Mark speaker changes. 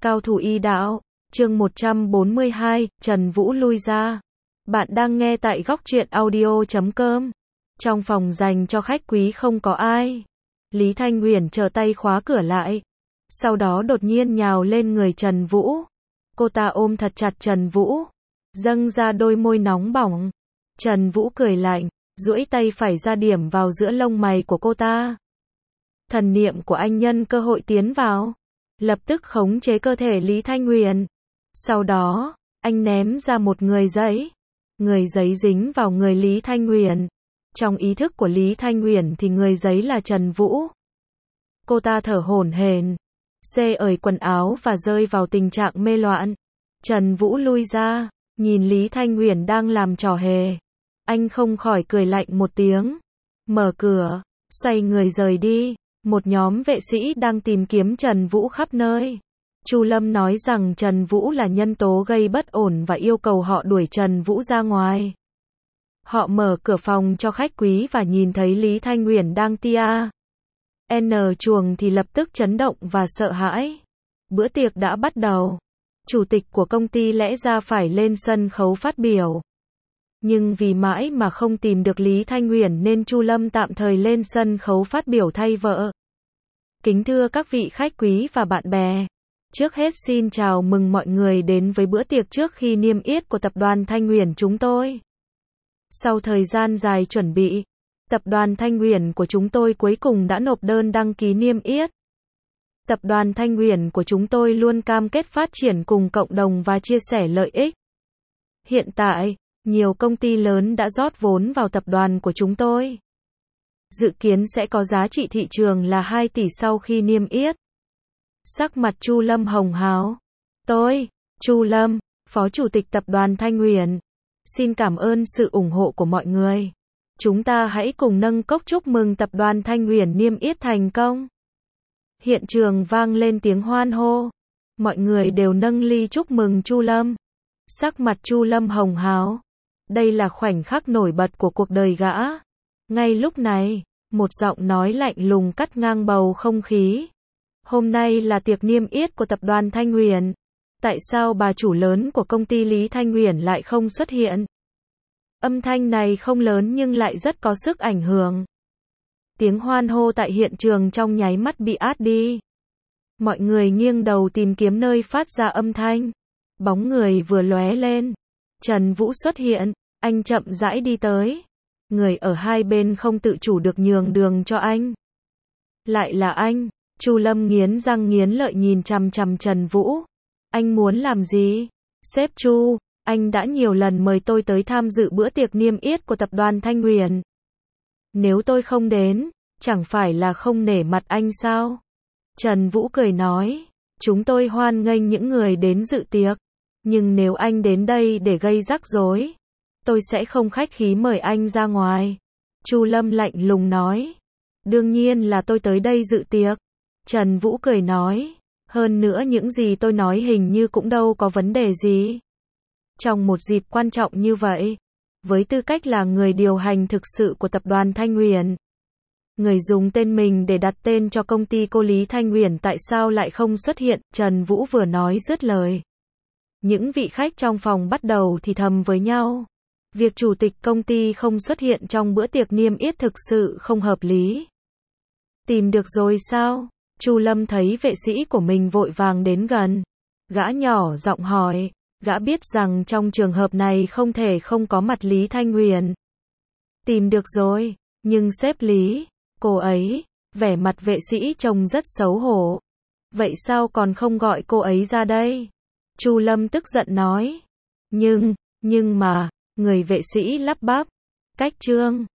Speaker 1: Cao thủ y đạo, chương 142, Trần Vũ lui ra. Bạn đang nghe tại góc truyện audio.com. Trong phòng dành cho khách quý không có ai. Lý Thanh Huyền trở tay khóa cửa lại. Sau đó đột nhiên nhào lên người Trần Vũ. Cô ta ôm thật chặt Trần Vũ. Dâng ra đôi môi nóng bỏng. Trần Vũ cười lạnh, duỗi tay phải ra điểm vào giữa lông mày của cô ta. Thần niệm của anh nhân cơ hội tiến vào. Lập tức khống chế cơ thể Lý Thanh Huyền. Sau đó, anh ném ra một người giấy. Người giấy dính vào người Lý Thanh Huyền. Trong ý thức của Lý Thanh Huyền thì người giấy là Trần Vũ. Cô ta thở hổn hển, xê ởi quần áo và rơi vào tình trạng mê loạn. Trần Vũ lui ra, nhìn Lý Thanh Huyền đang làm trò hề. Anh không khỏi cười lạnh một tiếng. Mở cửa, xoay người rời đi. Một nhóm vệ sĩ đang tìm kiếm Trần Vũ khắp nơi. Chu Lâm nói rằng Trần Vũ là nhân tố gây bất ổn và yêu cầu họ đuổi Trần Vũ ra ngoài. Họ mở cửa phòng cho khách quý và nhìn thấy Lý Thanh Huyền đang tia N chuồng thì lập tức chấn động và sợ hãi. Bữa tiệc đã bắt đầu. Chủ tịch của công ty lẽ ra phải lên sân khấu phát biểu. Nhưng vì mãi mà không tìm được Lý Thanh Huyền nên Chu Lâm tạm thời lên sân khấu phát biểu thay vợ. Kính thưa các vị khách quý và bạn bè. Trước hết xin chào mừng mọi người đến với bữa tiệc trước khi niêm yết của tập đoàn Thanh Huyền chúng tôi. Sau thời gian dài chuẩn bị, tập đoàn Thanh Huyền của chúng tôi cuối cùng đã nộp đơn đăng ký niêm yết. Tập đoàn Thanh Huyền của chúng tôi luôn cam kết phát triển cùng cộng đồng và chia sẻ lợi ích. Hiện tại, nhiều công ty lớn đã rót vốn vào tập đoàn của chúng tôi. Dự kiến sẽ có giá trị thị trường là 2 tỷ sau khi niêm yết. Sắc mặt Chu Lâm hồng hào. Tôi, Chu Lâm, Phó Chủ tịch Tập đoàn Thanh Huyền. Xin cảm ơn sự ủng hộ của mọi người. Chúng ta hãy cùng nâng cốc chúc mừng Tập đoàn Thanh Huyền niêm yết thành công. Hiện trường vang lên tiếng hoan hô. Mọi người đều nâng ly chúc mừng Chu Lâm. Sắc mặt Chu Lâm hồng hào. Đây là khoảnh khắc nổi bật của cuộc đời gã. Ngay lúc này, một giọng nói lạnh lùng cắt ngang bầu không khí. Hôm nay là tiệc niêm yết của tập đoàn Thanh Huyền. Tại sao bà chủ lớn của công ty Lý Thanh Huyền lại không xuất hiện? Âm thanh này không lớn nhưng lại rất có sức ảnh hưởng. Tiếng hoan hô tại hiện trường trong nháy mắt bị át đi. Mọi người nghiêng đầu tìm kiếm nơi phát ra âm thanh. Bóng người vừa lóe lên. Trần Vũ xuất hiện, anh chậm rãi đi tới. Người ở hai bên không tự chủ được nhường đường cho anh. Lại là anh. Chu Lâm nghiến răng nghiến lợi nhìn chằm chằm Trần Vũ. Anh muốn làm gì? Sếp Chu, anh đã nhiều lần mời tôi tới tham dự bữa tiệc niêm yết của tập đoàn Thanh Huyền. Nếu tôi không đến, chẳng phải là không nể mặt anh sao? Trần Vũ cười nói, chúng tôi hoan nghênh những người đến dự tiệc. Nhưng nếu anh đến đây để gây rắc rối, tôi sẽ không khách khí mời anh ra ngoài. Chu Lâm lạnh lùng nói. Đương nhiên là tôi tới đây dự tiệc. Trần Vũ cười nói. Hơn nữa những gì tôi nói hình như cũng đâu có vấn đề gì. Trong một dịp quan trọng như vậy, với tư cách là người điều hành thực sự của tập đoàn Thanh Huyền, người dùng tên mình để đặt tên cho công ty cô Lý Thanh Huyền tại sao lại không xuất hiện? Trần Vũ vừa nói dứt lời. Những vị khách trong phòng bắt đầu thì thầm với nhau. Việc chủ tịch công ty không xuất hiện trong bữa tiệc niêm yết thực sự không hợp lý. Tìm được rồi sao? Chu Lâm thấy vệ sĩ của mình vội vàng đến gần. Gã nhỏ giọng hỏi. Gã biết rằng trong trường hợp này không thể không có mặt Lý Thanh Huyền. Tìm được rồi. Nhưng sếp Lý, cô ấy, vẻ mặt vệ sĩ trông rất xấu hổ. Vậy sao còn không gọi cô ấy ra đây? Chu Lâm tức giận nói. Nhưng mà, người vệ sĩ lắp bắp. Cách Trương,